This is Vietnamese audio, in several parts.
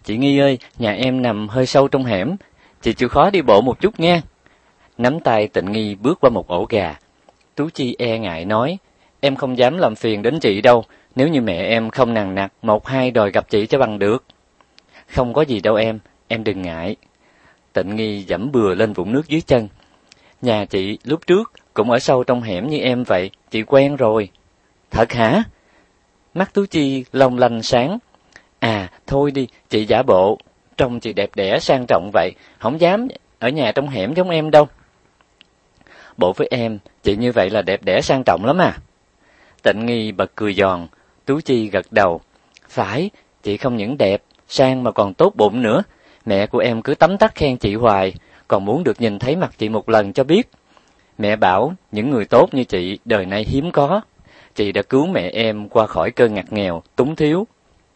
Chị Nghi ơi, nhà em nằm hơi sâu trong hẻm, chị chịu khó đi bộ một chút nghe. Nắm tay Tịnh Nghi bước qua một ổ gà. Tú Chi e ngại nói, em không dám làm phiền đến chị đâu, nếu như mẹ em không nằng nặc một hai đòi gặp chị cho bằng được. Không có gì đâu em đừng ngại. Tịnh Nghi giẫm bừa lên vũng nước dưới chân. Nhà chị lúc trước cũng ở sâu trong hẻm như em vậy, chị quen rồi. Thật hả? Mắt Tú Chi long lanh sáng. À, thôi đi, chị giả bộ, trông chị đẹp đẽ sang trọng vậy, không dám ở nhà trong hẻm giống em đâu. Bộ với em, chị như vậy là đẹp đẽ sang trọng lắm à. Tịnh Nghi bật cười giòn, Tú Chi gật đầu. Phải, chị không những đẹp, sang mà còn tốt bụng nữa. Mẹ của em cứ tấm tắc khen chị hoài, còn muốn được nhìn thấy mặt chị một lần cho biết. Mẹ bảo những người tốt như chị đời nay hiếm có. Chị đã cứu mẹ em qua khỏi cơn ngặt nghèo, túng thiếu.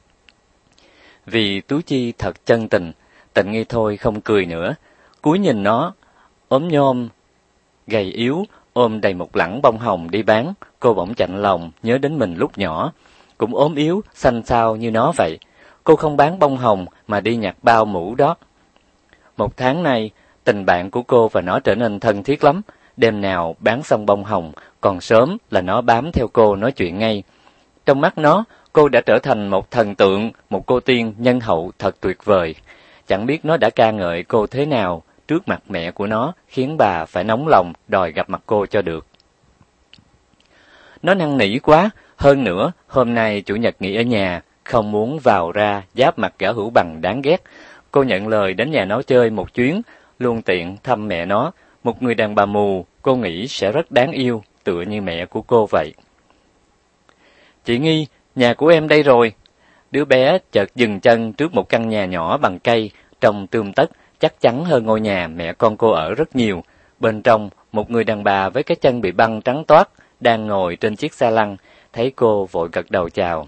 Vì Tú Chi thật chân tình, Tịnh Nghi thôi không cười nữa. Cúi nhìn nó, ốm nhom, gầy yếu, ôm đầy một lẵng bông hồng đi bán. Cô bỗng chạnh lòng, nhớ đến mình lúc nhỏ, cũng ốm yếu, xanh xao như nó vậy. Cô không bán bông hồng mà đi nhặt bao mũ đó. Một tháng nay, tình bạn của cô và nó trở nên thân thiết lắm. Đêm nào bán xong bông hồng, còn sớm là nó bám theo cô nói chuyện ngay. Trong mắt nó, cô đã trở thành một thần tượng, một cô tiên nhân hậu thật tuyệt vời. Chẳng biết nó đã ca ngợi cô thế nào trước mặt mẹ của nó, khiến bà phải nóng lòng đòi gặp mặt cô cho được. Nó năn nỉ quá, hơn nữa, hôm nay chủ nhật nghỉ ở nhà, không muốn vào ra giáp mặt gã Hữu Bằng đáng ghét. Cô nhận lời đến nhà nó chơi một chuyến, luôn tiện thăm mẹ nó, một người đàn bà mù, cô nghĩ sẽ rất đáng yêu, tựa như mẹ của cô vậy. Chị Nghi, nhà của em đây rồi. Đứa bé chợt dừng chân trước một căn nhà nhỏ bằng cây, trông tươm tất, chắc chắn hơn ngôi nhà mẹ con cô ở rất nhiều. Bên trong, một người đàn bà với cái chân bị băng trắng toát, đang ngồi trên chiếc xe lăn, thấy cô vội gật đầu chào.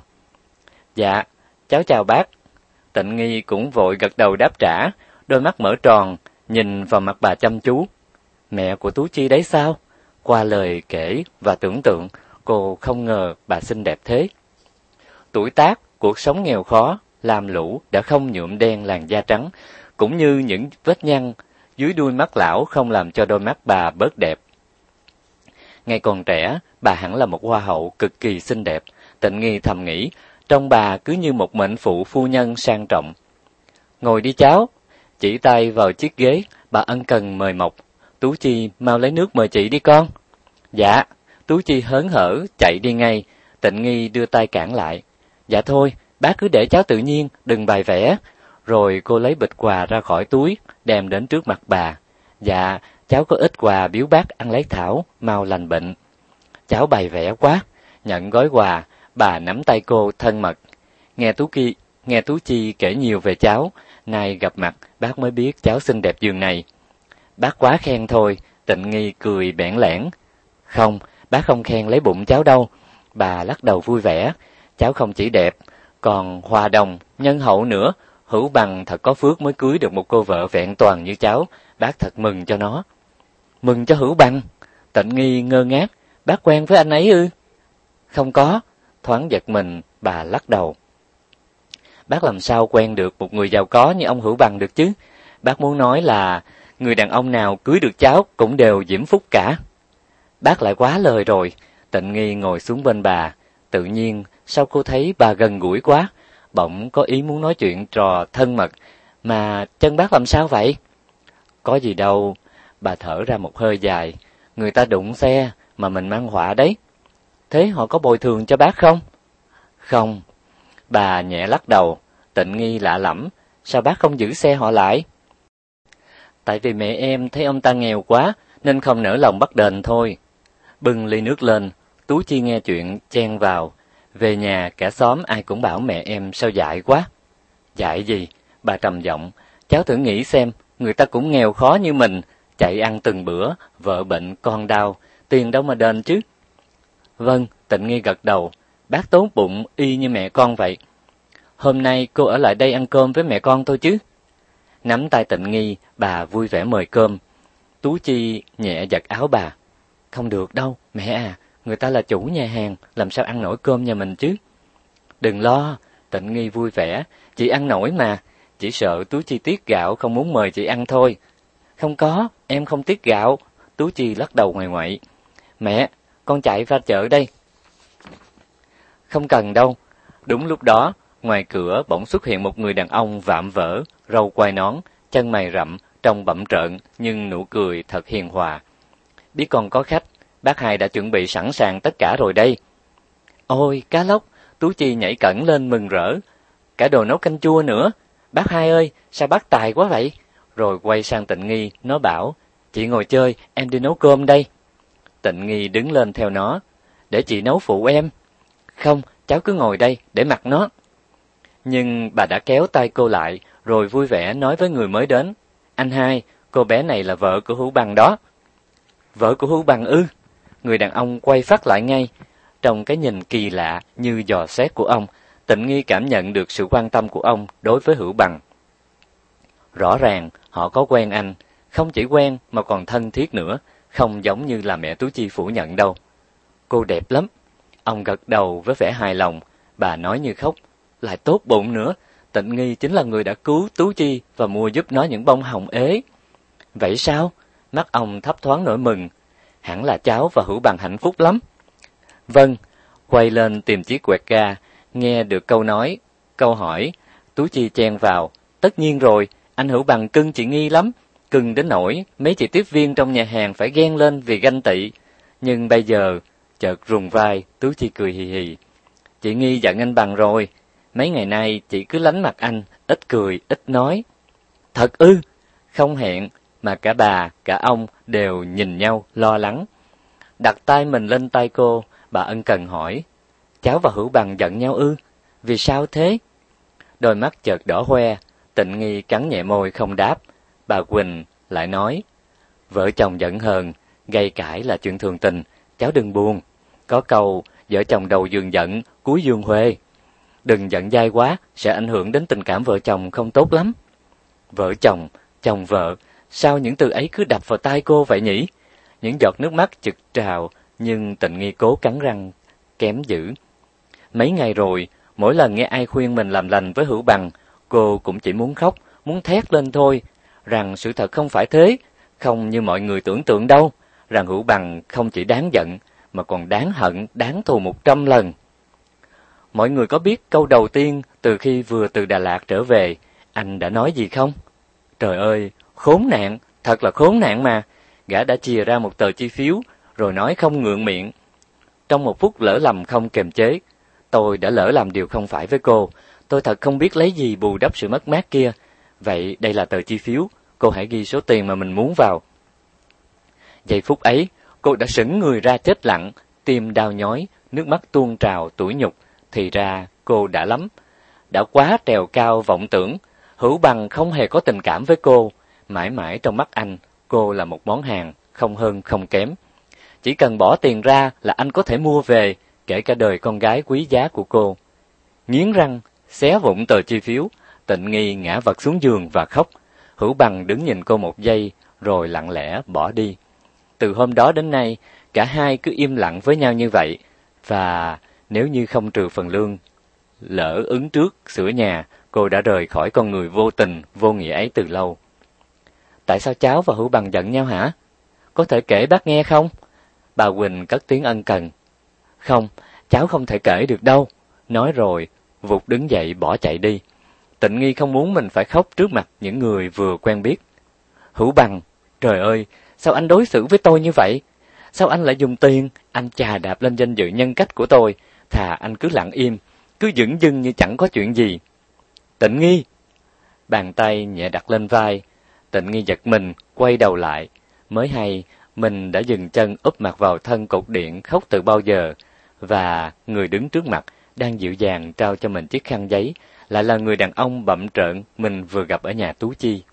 Dạ, cháu chào bác. Tịnh Nghi cũng vội gật đầu đáp trả, đôi mắt mở tròn, nhìn vào mặt bà chăm chú. Mẹ của Tú Chi đấy sao? Qua lời kể và tưởng tượng, cô không ngờ bà xinh đẹp thế. Tuổi tác, cuộc sống nghèo khó, lam lũ đã không nhuộm đen làn da trắng, cũng như những vết nhăn dưới đuôi mắt lão không làm cho đôi mắt bà bớt đẹp. Ngày còn trẻ, bà hẳn là một hoa hậu cực kỳ xinh đẹp. Tịnh Nghi thầm nghĩ, trong bà cứ như một mệnh phụ phu nhân sang trọng. Ngồi đi cháu. Chỉ tay vào chiếc ghế, bà ân cần mời mọc. Tú Chi mau lấy nước mời chị đi con. Dạ. Tú Chi hớn hở chạy đi ngay. Tịnh Nghi đưa tay cản lại. Dạ thôi, bác cứ để cháu tự nhiên, đừng bày vẽ. Rồi cô lấy bịch quà ra khỏi túi, đem đến trước mặt bà. Dạ, cháu có ít quà biếu bác ăn lấy thảo, mau lành bệnh. Cháu bày vẽ quá. Nhận gói quà, bà nắm tay cô thân mật. Nghe Tú Chi kể nhiều về cháu, nay gặp mặt bác mới biết cháu xinh đẹp giường này. Bác quá khen thôi. Tịnh Nghi cười bẽn lẽn. Không, bác không khen lấy bụng cháu đâu. Bà lắc đầu vui vẻ. Cháu không chỉ đẹp, còn hòa đồng, nhân hậu nữa. Hữu Bằng thật có phước mới cưới được một cô vợ vẹn toàn như cháu. Bác thật mừng cho nó. Mừng cho Hữu Bằng? Tịnh Nghi ngơ ngác. Bác quen với anh ấy ư? Không có. Thoáng giật mình, bà lắc đầu. Bác làm sao quen được một người giàu có như ông Hữu Bằng được chứ? Bác muốn nói là người đàn ông nào cưới được cháu cũng đều diễm phúc cả. Bác lại quá lời rồi. Tịnh Nghi ngồi xuống bên bà. Tự nhiên, sao cô thấy bà gần gũi quá? Bỗng có ý muốn nói chuyện trò thân mật. Mà chân bác làm sao vậy? Có gì đâu. Bà thở ra một hơi dài. Người ta đụng xe mà mình mang họa đấy. Thế họ có bồi thường cho bác không? Không. Bà nhẹ lắc đầu. Tịnh Nghi lạ lẫm. Sao bác không giữ xe họ lại? Tại vì mẹ em thấy ông ta nghèo quá, nên không nỡ lòng bắt đền thôi. Bưng ly nước lên, Tú Chi nghe chuyện chen vào. Về nhà cả xóm ai cũng bảo mẹ em sao dại quá. Dại gì? Bà trầm giọng. Cháu thử nghĩ xem, người ta cũng nghèo khó như mình, chạy ăn từng bữa, vợ bệnh con đau, tiền đâu mà đền chứ. Vâng, Tịnh Nghi gật đầu. Bác tốt bụng y như mẹ con vậy. Hôm nay cô ở lại đây ăn cơm với mẹ con tôi chứ? Nắm tay Tịnh Nghi, bà vui vẻ mời cơm. Tú Chi nhẹ giật áo bà. Không được đâu, mẹ à, người ta là chủ nhà hàng, làm sao ăn nổi cơm nhà mình chứ? Đừng lo, Tịnh Nghi vui vẻ, chị ăn nổi mà, chỉ sợ Tú Chi tiếc gạo không muốn mời chị ăn thôi. Không có, em không tiếc gạo. Tú Chi lắc đầu ngoài ngoại. Mẹ, con chạy ra chợ đây. Không cần đâu. Đúng lúc đó, ngoài cửa bỗng xuất hiện một người đàn ông vạm vỡ, râu quai nón, chân mày rậm, trông bặm trợn nhưng nụ cười thật hiền hòa. Biết con có khách, bác Hai đã chuẩn bị sẵn sàng tất cả rồi đây. Ôi, cá lóc, Tú Chi nhảy cẫng lên mừng rỡ. Cả đồ nấu canh chua nữa. Bác Hai ơi, sao bác tài quá vậy? Rồi quay sang Tịnh Nghi, nó bảo, chị ngồi chơi, em đi nấu cơm đây. Tịnh Nghi đứng lên theo nó, để chị nấu phụ em. Không, cháu cứ ngồi đây, để mặc nó. Nhưng bà đã kéo tay cô lại, rồi vui vẻ nói với người mới đến. Anh Hai, cô bé này là vợ của Hữu Bằng đó. Vợ của Hữu Bằng ư? Người đàn ông quay phát lại ngay. Trong cái nhìn kỳ lạ như dò xét của ông, Tịnh Nghi cảm nhận được sự quan tâm của ông đối với Hữu Bằng. Rõ ràng họ có quen anh, không chỉ quen mà còn thân thiết nữa, không giống như là mẹ Tú Chi phủ nhận đâu. Cô đẹp lắm. Ông gật đầu với vẻ hài lòng, bà nói như khóc, lại tốt bụng nữa. Tịnh Nghi chính là người đã cứu Tú Chi và mua giúp nó những bông hồng ế. Vậy sao? Mắt ông thấp thoáng nỗi mừng. Hẳn là cháu và Hữu Bằng hạnh phúc lắm. Vâng. Quay lên tìm chiếc quẹt ga, nghe được câu hỏi, Tú Chi chen vào. Tất nhiên rồi, anh Hữu Bằng cưng chị Nghi lắm, cưng đến nỗi mấy chị tiếp viên trong nhà hàng phải ghen lên vì ganh tị. Nhưng bây giờ, chợt rùng vai, Tú Chi cười hì hì. Chị Nghi giận anh Bằng rồi, mấy ngày nay chị cứ lánh mặt anh, ít cười, ít nói. Thật ư? Không hẹn, mà cả bà, cả ông đều nhìn nhau lo lắng. Đặt tay mình lên tay cô, bà ân cần hỏi. Cháu và Hữu Bằng giận nhau ư? Vì sao thế? Đôi mắt chợt đỏ hoe, Tịnh Nghi cắn nhẹ môi không đáp. Bà Quỳnh lại nói. Vợ chồng giận hờn, gây cãi là chuyện thường tình, cháu đừng buồn. Có câu, vợ chồng đầu giường giận, cuối giường huề. Đừng giận dai quá, sẽ ảnh hưởng đến tình cảm vợ chồng không tốt lắm. Vợ chồng, chồng vợ, sao những từ ấy cứ đập vào tai cô vậy nhỉ? Những giọt nước mắt trực trào, nhưng Tịnh Nghi cố cắn răng, kém giữ. Mấy ngày rồi, mỗi lần nghe ai khuyên mình làm lành với Hữu Bằng, cô cũng chỉ muốn khóc, muốn thét lên thôi, rằng sự thật không phải thế, không như mọi người tưởng tượng đâu, rằng Hữu Bằng không chỉ đáng giận, mà còn đáng hận, đáng thù 100 lần. Mọi người có biết câu đầu tiên từ khi vừa từ Đà Lạt trở về, anh đã nói gì không? Trời ơi, khốn nạn, thật là khốn nạn mà. Gã đã chìa ra một tờ chi phiếu, rồi nói không ngượng miệng. Trong một phút lỡ lầm không kềm chế, tôi đã lỡ làm điều không phải với cô. Tôi thật không biết lấy gì bù đắp sự mất mát kia. Vậy đây là tờ chi phiếu, cô hãy ghi số tiền mà mình muốn vào. Giây phút ấy, cô đã sững người ra chết lặng, tim đau nhói, nước mắt tuôn trào tủi nhục. Thì ra cô đã lắm, đã quá trèo cao vọng tưởng. Hữu Bằng không hề có tình cảm với cô, mãi mãi trong mắt anh, cô là một món hàng, không hơn không kém. Chỉ cần bỏ tiền ra là anh có thể mua về, kể cả đời con gái quý giá của cô. Nghiến răng, xé vụn tờ chi phiếu, Tịnh Nghi ngã vật xuống giường và khóc. Hữu Bằng đứng nhìn cô một giây, rồi lặng lẽ bỏ đi. Từ hôm đó đến nay, cả hai cứ im lặng với nhau như vậy, và nếu như không trừ phần lương lỡ ứng trước sửa nhà, cô đã rời khỏi con người vô tình, vô nghĩa ấy từ lâu. Tại sao cháu và Hữu Bằng giận nhau hả? Có thể kể bác nghe không? Bà Quỳnh cất tiếng ân cần. Không, cháu không thể kể được đâu. Nói rồi, vụt đứng dậy bỏ chạy đi. Tịnh Nghi không muốn mình phải khóc trước mặt những người vừa quen biết. Hữu Bằng, trời ơi, sao anh đối xử với tôi như vậy? Sao anh lại dùng tiền, anh chà đạp lên danh dự nhân cách của tôi? Thà anh cứ lặng im, cứ dửng dưng như chẳng có chuyện gì. Tịnh Nghi! Bàn tay nhẹ đặt lên vai. Tịnh Nghi giật mình, quay đầu lại. Mới hay, mình đã dừng chân úp mặt vào thân cột điện khóc từ bao giờ. Và người đứng trước mặt, đang dịu dàng trao cho mình chiếc khăn giấy, lại là người đàn ông bặm trợn mình vừa gặp ở nhà Tú Chi.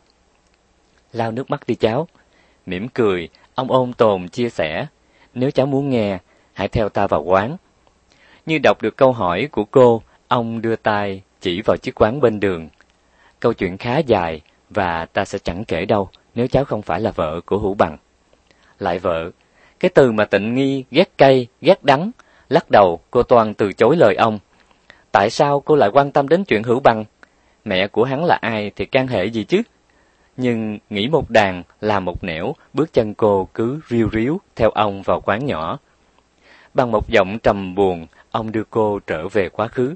Lau nước mắt đi cháu. Mỉm cười, ông ôm tồn chia sẻ. Nếu cháu muốn nghe, hãy theo ta vào quán. Như đọc được câu hỏi của cô, ông đưa tay chỉ vào chiếc quán bên đường. Câu chuyện khá dài và ta sẽ chẳng kể đâu nếu cháu không phải là vợ của Hữu Bằng. Lại vợ, cái từ mà Tịnh Nghi ghét cay, ghét đắng, lắc đầu cô toan từ chối lời ông. Tại sao cô lại quan tâm đến chuyện Hữu Bằng? Mẹ của hắn là ai thì can hệ gì chứ? Nhưng nghĩ một đàn làm một nẻo, bước chân cô cứ riu riu theo ông vào quán nhỏ. Bằng một giọng trầm buồn, ông đưa cô trở về quá khứ.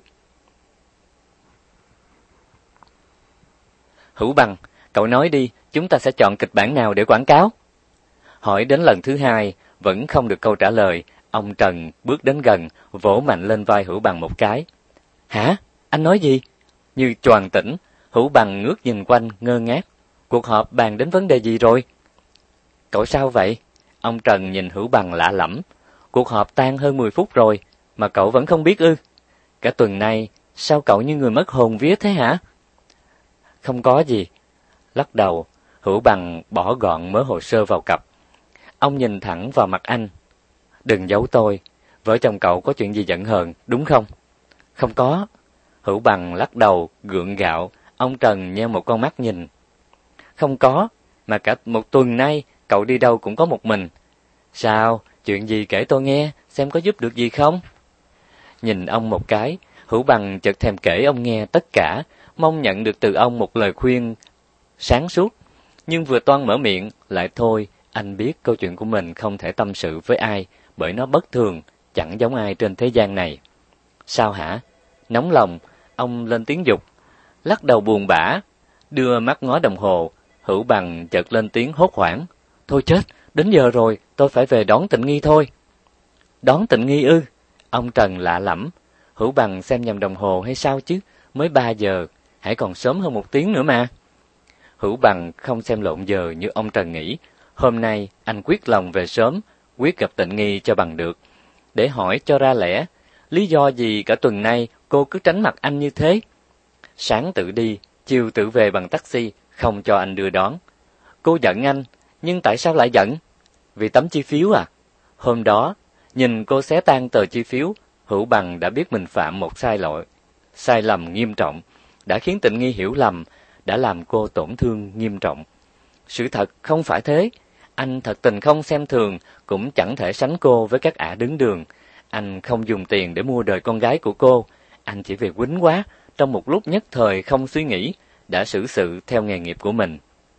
Hữu Bằng, cậu nói đi, chúng ta sẽ chọn kịch bản nào để quảng cáo? Hỏi đến lần thứ hai, vẫn không được câu trả lời, ông Trần bước đến gần, vỗ mạnh lên vai Hữu Bằng một cái. Hả? Anh nói gì? Như choàng tỉnh, Hữu Bằng ngước nhìn quanh ngơ ngác. Cuộc họp bàn đến vấn đề gì rồi? Cậu sao vậy? Ông Trần nhìn Hữu Bằng lạ lẫm. Cuộc họp tan hơn 10 phút rồi, mà cậu vẫn không biết ư? Cả tuần nay, sao cậu như người mất hồn vía thế hả? Không có gì. Lắc đầu, Hữu Bằng bỏ gọn mớ hồ sơ vào cặp. Ông nhìn thẳng vào mặt anh. Đừng giấu tôi, vợ chồng cậu có chuyện gì giận hờn, đúng không? Không có. Hữu Bằng lắc đầu, gượng gạo, ông Trần nheo một con mắt nhìn. Không có, mà cả một tuần nay cậu đi đâu cũng có một mình. Sao, chuyện gì kể tôi nghe, xem có giúp được gì không? Nhìn ông một cái, Hữu Bằng chợt thèm kể ông nghe tất cả, mong nhận được từ ông một lời khuyên sáng suốt. Nhưng vừa toan mở miệng, lại thôi, anh biết câu chuyện của mình không thể tâm sự với ai, bởi nó bất thường, chẳng giống ai trên thế gian này. Sao hả? Nóng lòng, ông lên tiếng giục, lắc đầu buồn bã, đưa mắt ngó đồng hồ. Hữu Bằng chợt lên tiếng hốt hoảng. Thôi chết, đến giờ rồi, tôi phải về đón Tịnh Nghi thôi. Đón Tịnh Nghi ư? Ông Trần lạ lẫm. Hữu Bằng xem nhầm đồng hồ hay sao chứ? Mới 3 giờ, hãy còn sớm hơn 1 tiếng nữa mà. Hữu Bằng không xem lộn giờ như ông Trần nghĩ. Hôm nay anh quyết lòng về sớm, quyết gặp Tịnh Nghi cho bằng được. Để hỏi cho ra lẽ, lý do gì cả tuần nay cô cứ tránh mặt anh như thế? Sáng tự đi, chiều tự về bằng taxi, không cho anh đưa đón. Cô giận anh, nhưng tại sao lại giận? Vì tấm chi phiếu à? Hôm đó, nhìn cô xé tan tờ chi phiếu, Hữu Bằng đã biết mình phạm một sai lầm nghiêm trọng, đã khiến Tịnh Nghi hiểu lầm, đã làm cô tổn thương nghiêm trọng. Sự thật không phải thế, anh thật tình không xem thường, cũng chẳng thể sánh cô với các ả đứng đường. Anh không dùng tiền để mua đời con gái của cô, anh chỉ vì quýnh quá, trong một lúc nhất thời không suy nghĩ, đã xử sự theo nghề nghiệp của mình.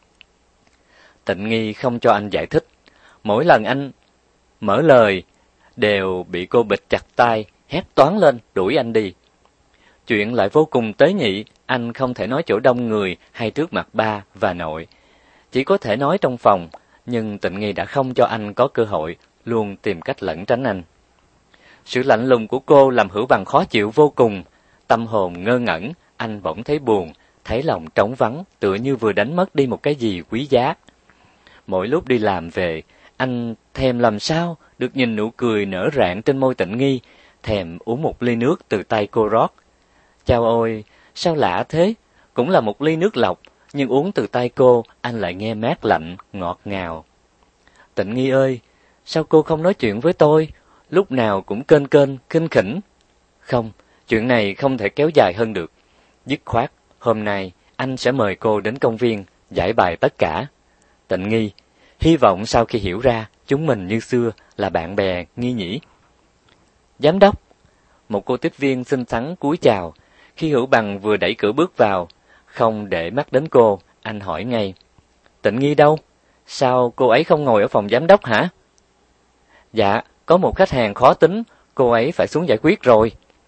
Tịnh Nghi không cho anh giải thích. Mỗi lần anh mở lời, đều bị cô bịt chặt tai, hét toáng lên, đuổi anh đi. Chuyện lại vô cùng tế nhị, anh không thể nói chỗ đông người hay trước mặt ba và nội. Chỉ có thể nói trong phòng, nhưng Tịnh Nghi đã không cho anh có cơ hội, luôn tìm cách lẩn tránh anh. Sự lạnh lùng của cô làm Hữu Bằng khó chịu vô cùng. Tâm hồn ngơ ngẩn, anh bỗng thấy buồn, thấy lòng trống vắng, tựa như vừa đánh mất đi một cái gì quý giá. Mỗi lúc đi làm về, anh thèm làm sao được nhìn nụ cười nở rạng trên môi Tịnh Nghi, thèm uống một ly nước từ tay cô rót. Chao ôi, sao lạ thế, cũng là một ly nước lọc, nhưng uống từ tay cô, anh lại nghe mát lạnh, ngọt ngào. Tịnh Nghi ơi, sao cô không nói chuyện với tôi, lúc nào cũng kênh kênh, khinh khỉnh? Không, chuyện này không thể kéo dài hơn được. Dứt khoát, hôm nay anh sẽ mời cô đến công viên, giải bày tất cả. Tịnh Nghi, hy vọng sau khi hiểu ra, chúng mình như xưa là bạn bè Nghi nhỉ? Giám đốc, một cô tiếp viên xinh xắn cúi chào. Khi Hữu Bằng vừa đẩy cửa bước vào, không để mắt đến cô, anh hỏi ngay. Tịnh Nghi đâu? Sao cô ấy không ngồi ở phòng giám đốc hả? Dạ, có một khách hàng khó tính, cô ấy phải xuống giải quyết rồi.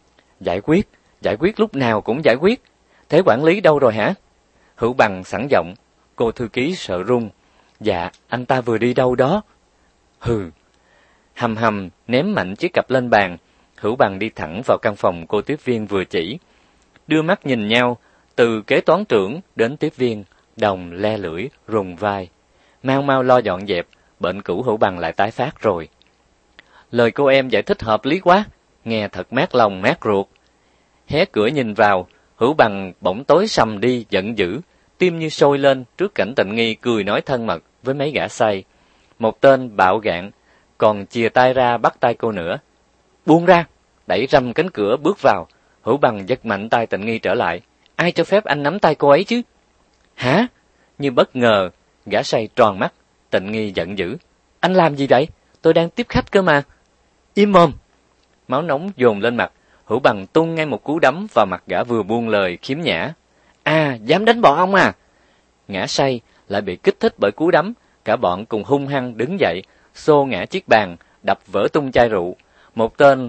Giải quyết lúc nào cũng giải quyết. Thế quản lý đâu rồi hả? Hữu Bằng sẵn giọng, cô thư ký sợ run. Dạ, anh ta vừa đi đâu đó. Hừ. Hầm hầm ném mạnh chiếc cặp lên bàn, Hữu Bằng đi thẳng vào căn phòng cô tiếp viên vừa chỉ. Đưa mắt nhìn nhau, từ kế toán trưởng đến tiếp viên, đồng le lưỡi, rùng vai. Mau lo dọn dẹp, bệnh cũ Hữu Bằng lại tái phát rồi. Lời cô em giải thích hợp lý quá, nghe thật mát lòng mát ruột. Hé cửa nhìn vào, Hữu Bằng bỗng tối sầm đi, giận dữ, tim như sôi lên trước cảnh Tịnh Nghi cười nói thân mật với mấy gã say. Một tên bạo gạn, còn chìa tay ra bắt tay cô nữa. Buông ra, đẩy rầm cánh cửa bước vào. Hữu Bằng giật mạnh tay Tịnh Nghi trở lại. Ai cho phép anh nắm tay cô ấy chứ? Hả? Như bất ngờ, gã say tròn mắt. Tịnh Nghi giận dữ. Anh làm gì vậy? Tôi đang tiếp khách cơ mà. Im mồm. Máu nóng dồn lên mặt. Hữu Bằng tung ngay một cú đấm vào mặt gã vừa buông lời khiếm nhã. À, dám đánh bọn ông à? Ngã say, lại bị kích thích bởi cú đấm, cả bọn cùng hung hăng đứng dậy, xô ngã chiếc bàn, đập vỡ tung chai rượu. Một tên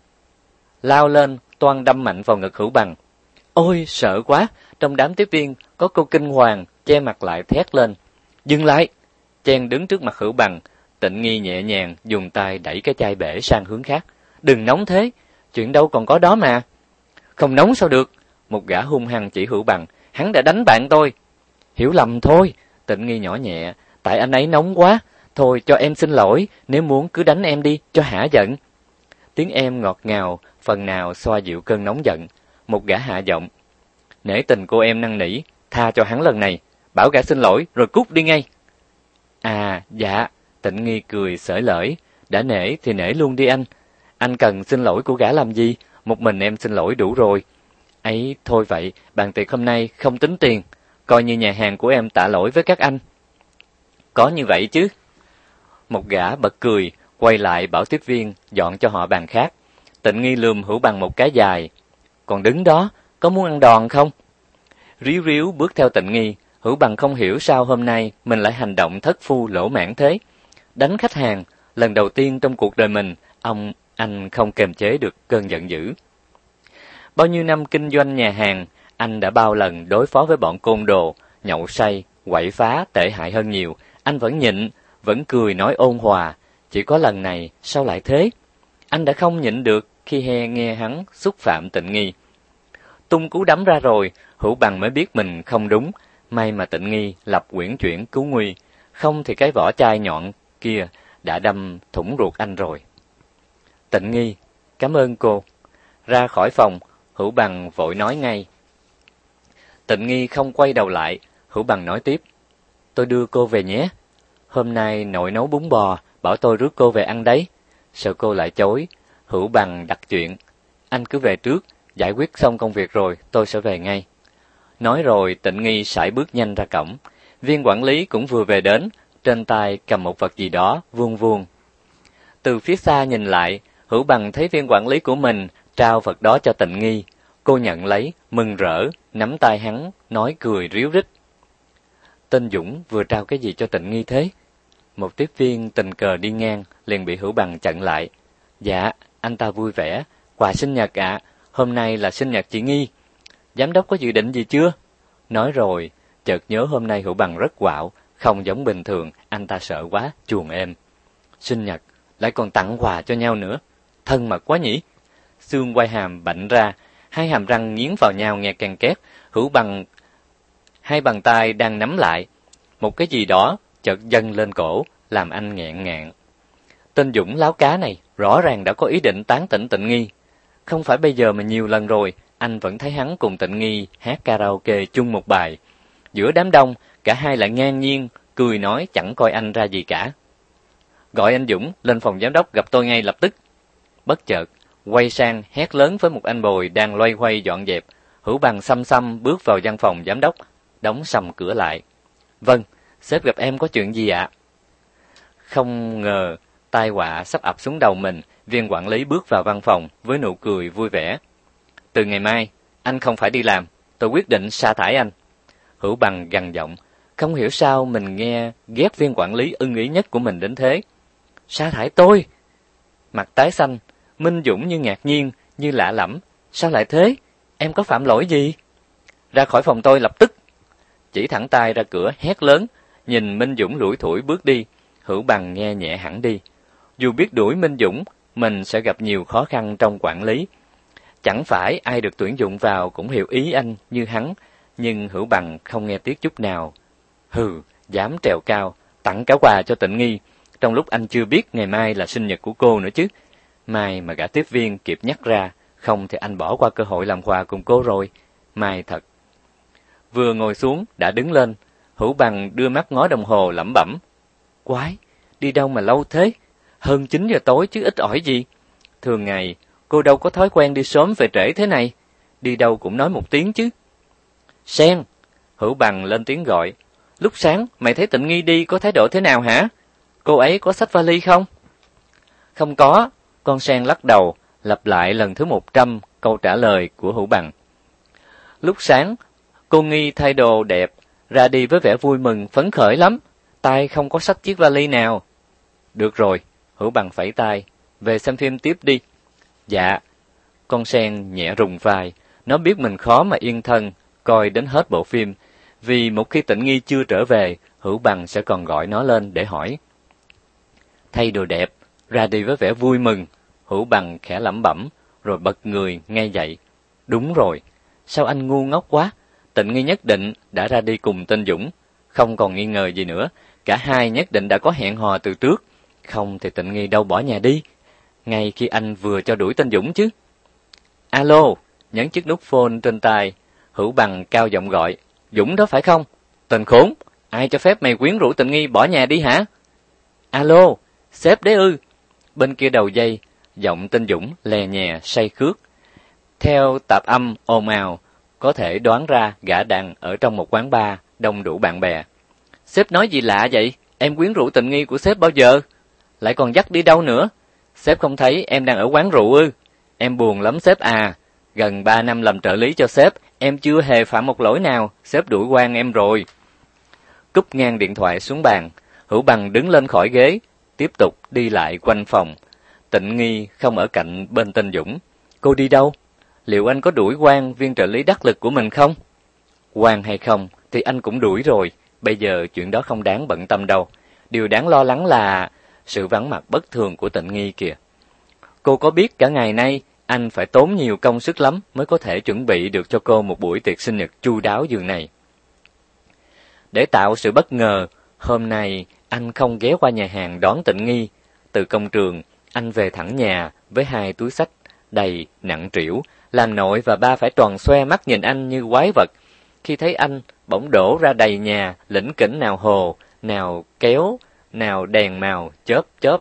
lao lên, toan đâm mạnh vào ngực Hữu Bằng. Ôi, sợ quá! Trong đám tiếp viên có cô kinh hoàng, che mặt lại thét lên. Dừng lại! Chen đứng trước mặt Hữu Bằng, Tịnh Nghi nhẹ nhàng dùng tay đẩy cái chai bể sang hướng khác. Đừng nóng thế, chuyện đâu còn có đó mà. Không nóng sao được? Một gã hung hăng chỉ Hữu Bằng, hắn đã đánh bạn tôi. Hiểu lầm thôi, Tịnh Nghi nhỏ nhẹ, tại anh ấy nóng quá. Thôi cho em xin lỗi, nếu muốn cứ đánh em đi, cho hả giận. Tiếng em ngọt ngào, phần nào xoa dịu cơn nóng giận. Một gã hạ giọng. Nể tình cô em năn nỉ, tha cho hắn lần này, bảo gã xin lỗi rồi cút đi ngay. À, dạ, Tịnh Nghi cười xởi lởi, đã nể thì nể luôn đi anh. Anh cần xin lỗi của gã làm gì, một mình em xin lỗi đủ rồi. Ấy, thôi vậy, bàn tiệc hôm nay không tính tiền, coi như nhà hàng của em tạ lỗi với các anh. Có như vậy chứ. Một gã bật cười, quay lại bảo tiếp viên dọn cho họ bàn khác. Tịnh Nghi lườm Hữu Bằng một cái dài. Còn đứng đó, có muốn ăn đòn không? Ríu ríu bước theo Tịnh Nghi, Hữu Bằng không hiểu sao hôm nay mình lại hành động thất phu lỗ mãng thế. Đánh khách hàng, lần đầu tiên trong cuộc đời mình, anh không kềm chế được cơn giận dữ. Bao nhiêu năm kinh doanh nhà hàng, anh đã bao lần đối phó với bọn côn đồ, nhậu say, quậy phá tệ hại hơn nhiều, anh vẫn nhịn, vẫn cười nói ôn hòa, chỉ có lần này sao lại thế? Anh đã không nhịn được khi nghe hắn xúc phạm Tịnh Nghi. Tung cú đấm ra rồi, Hữu Bằng mới biết mình không đúng, may mà Tịnh Nghi lập quyển chuyển cứu nguy, không thì cái vỏ chai nhọn kia đã đâm thủng ruột anh rồi. Tịnh Nghi, cảm ơn cô. Ra khỏi phòng, Hữu Bằng vội nói ngay. Tịnh Nghi không quay đầu lại, Hữu Bằng nói tiếp. Tôi đưa cô về nhé. Hôm nay nội nấu bún bò, bảo tôi rước cô về ăn đấy. Sợ cô lại chối, Hữu Bằng đặt chuyện. Anh cứ về trước, giải quyết xong công việc rồi, tôi sẽ về ngay. Nói rồi Tịnh Nghi sải bước nhanh ra cổng. Viên quản lý cũng vừa về đến, trên tay cầm một vật gì đó, vuông vuông. Từ phía xa nhìn lại, Hữu Bằng thấy viên quản lý của mình trao vật đó cho Tịnh Nghi. Cô nhận lấy, mừng rỡ, nắm tay hắn, nói cười ríu rít. Tên Dũng vừa trao cái gì cho Tịnh Nghi thế? Một tiếp viên tình cờ đi ngang, liền bị Hữu Bằng chặn lại. Dạ, anh ta vui vẻ. Quà sinh nhật ạ, hôm nay là sinh nhật chị Nghi. Giám đốc có dự định gì chưa? Nói rồi, chợt nhớ hôm nay Hữu Bằng rất quạo, không giống bình thường, anh ta sợ quá, chuồn êm. Sinh nhật, lại còn tặng quà cho nhau nữa. Thân mật quá nhỉ? Xương quai hàm bạnh ra, hai hàm răng nghiến vào nhau nghe ken két. Hữu Bằng hai bàn tay đang nắm lại, một cái gì đó chợt dâng lên cổ, làm anh nghẹn ngạn. Tên Dũng láo cá này rõ ràng đã có ý định tán tỉnh Tịnh Nghi. Không phải bây giờ mà nhiều lần rồi, anh vẫn thấy hắn cùng Tịnh Nghi hát karaoke chung một bài. Giữa đám đông, cả hai lại ngang nhiên, cười nói chẳng coi anh ra gì cả. Gọi anh Dũng lên phòng giám đốc gặp tôi ngay lập tức. Bất chợt, quay sang hét lớn với một anh bồi đang loay hoay dọn dẹp. Hữu Bằng xăm xăm bước vào văn phòng giám đốc, đóng sầm cửa lại. Vâng, sếp gặp em có chuyện gì ạ? Không ngờ, tai họa sắp ập xuống đầu mình, viên quản lý bước vào văn phòng với nụ cười vui vẻ. Từ ngày mai, anh không phải đi làm, tôi quyết định sa thải anh. Hữu Bằng gằn giọng, không hiểu sao mình nghe ghét viên quản lý ưng ý nhất của mình đến thế. Sa thải tôi? Mặt tái xanh, Minh Dũng như ngạc nhiên, như lạ lẫm. Sao lại thế? Em có phạm lỗi gì? Ra khỏi phòng tôi lập tức. Chỉ thẳng tay ra cửa hét lớn, nhìn Minh Dũng lủi thủi bước đi. Hữu Bằng nghe nhẹ hẳn đi. Dù biết đuổi Minh Dũng, mình sẽ gặp nhiều khó khăn trong quản lý. Chẳng phải ai được tuyển dụng vào cũng hiểu ý anh như hắn, nhưng Hữu Bằng không nghe tiếc chút nào. Hừ, dám trèo cao, tặng cả quà cho Tịnh Nghi, trong lúc anh chưa biết ngày mai là sinh nhật của cô nữa chứ. May mà gã tiếp viên kịp nhắc ra, không thì anh bỏ qua cơ hội làm quà cùng cô rồi. May thật. Vừa ngồi xuống, đã đứng lên, Hữu Bằng đưa mắt ngó đồng hồ lẩm bẩm. Quái, đi đâu mà lâu thế? Hơn 9 giờ tối chứ ít ỏi gì. Thường ngày, cô đâu có thói quen đi sớm về trễ thế này. Đi đâu cũng nói một tiếng chứ. Sen, Hữu Bằng lên tiếng gọi. Lúc sáng, mày thấy Tịnh Nghi đi có thái độ thế nào hả? Cô ấy có xách vali không? Không có, con Sen lắc đầu, lặp lại lần thứ 100 câu trả lời của Hữu Bằng. Lúc sáng, Cô Nghi thay đồ đẹp, ra đi với vẻ vui mừng, phấn khởi lắm. Tay không có xách chiếc vali nào. Được rồi, Hữu Bằng phẩy tay. Về xem phim tiếp đi. Dạ. Con sen nhẹ rùng vai. Nó biết mình khó mà yên thân, coi đến hết bộ phim. Vì một khi Tịnh Nghi chưa trở về, Hữu Bằng sẽ còn gọi nó lên để hỏi. Thay đồ đẹp, ra đi với vẻ vui mừng. Hữu Bằng khẽ lẩm bẩm, rồi bật người ngay dậy. Đúng rồi, sao anh ngu ngốc quá? Tịnh Nghi nhất định đã ra đi cùng tên Dũng. Không còn nghi ngờ gì nữa, cả hai nhất định đã có hẹn hò từ trước. Không thì Tịnh Nghi đâu bỏ nhà đi, ngay khi anh vừa cho đuổi tên Dũng chứ. Alo, nhấn chiếc nút phone trên tay, Hữu Bằng cao giọng gọi. Dũng đó phải không? Tên khốn, ai cho phép mày quyến rũ Tịnh Nghi bỏ nhà đi hả? Alo, sếp đấy ư? Bên kia đầu dây, giọng tên Dũng lè nhè say khước. Theo tạp âm ồn ào, có thể đoán ra gã đang ở trong một quán bar đông đủ bạn bè. Sếp nói gì lạ vậy? Em quyến rũ Tịnh Nghi của sếp bao giờ? Lại còn dắt đi đâu nữa? Sếp không thấy em đang ở quán rượu ư? Em buồn lắm sếp à. Gần 3 năm làm trợ lý cho sếp, em chưa hề phạm một lỗi nào, sếp đuổi quan em rồi. Cúp ngang điện thoại xuống bàn, Hữu Bằng đứng lên khỏi ghế, tiếp tục đi lại quanh phòng. Tịnh Nghi không ở cạnh bên tên Dũng. Cô đi đâu? Liệu anh có đuổi quan viên trợ lý đắc lực của mình không? Quan hay không thì anh cũng đuổi rồi, bây giờ chuyện đó không đáng bận tâm đâu. Điều đáng lo lắng là sự vắng mặt bất thường của Tịnh Nghi kìa. Cô có biết cả ngày nay anh phải tốn nhiều công sức lắm mới có thể chuẩn bị được cho cô một buổi tiệc sinh nhật chu đáo giường này. Để tạo sự bất ngờ, hôm nay anh không ghé qua nhà hàng đón Tịnh Nghi. Từ công trường, anh về thẳng nhà với 2 túi xách đầy nặng trĩu, làm nội và ba phải tròn xoe mắt nhìn anh như quái vật. Khi thấy anh, bỗng đổ ra đầy nhà, lỉnh kỉnh nào hồ, nào kéo, nào đèn màu, chớp chớp.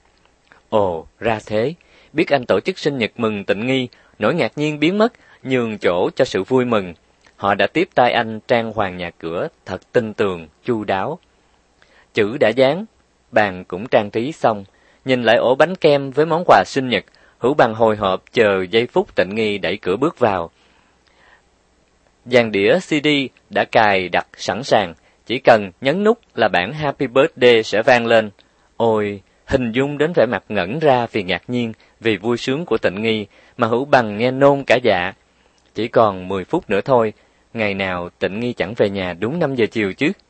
Ồ, ra thế, biết anh tổ chức sinh nhật mừng Tịnh Nghi, nỗi ngạc nhiên biến mất, nhường chỗ cho sự vui mừng. Họ đã tiếp tay anh trang hoàng nhà cửa thật tinh tường, chu đáo. Chữ đã dán, bàn cũng trang trí xong, nhìn lại ổ bánh kem với món quà sinh nhật, Hữu Bằng hồi hộp chờ giây phút Tịnh Nghi đẩy cửa bước vào. Dàn đĩa CD đã cài đặt sẵn sàng, chỉ cần nhấn nút là bản Happy Birthday sẽ vang lên. Ôi, hình dung đến vẻ mặt ngẩn ra vì ngạc nhiên, vì vui sướng của Tịnh Nghi mà Hữu Bằng nghe nôn cả dạ. Chỉ còn 10 phút nữa thôi, ngày nào Tịnh Nghi chẳng về nhà đúng 5 giờ chiều chứ.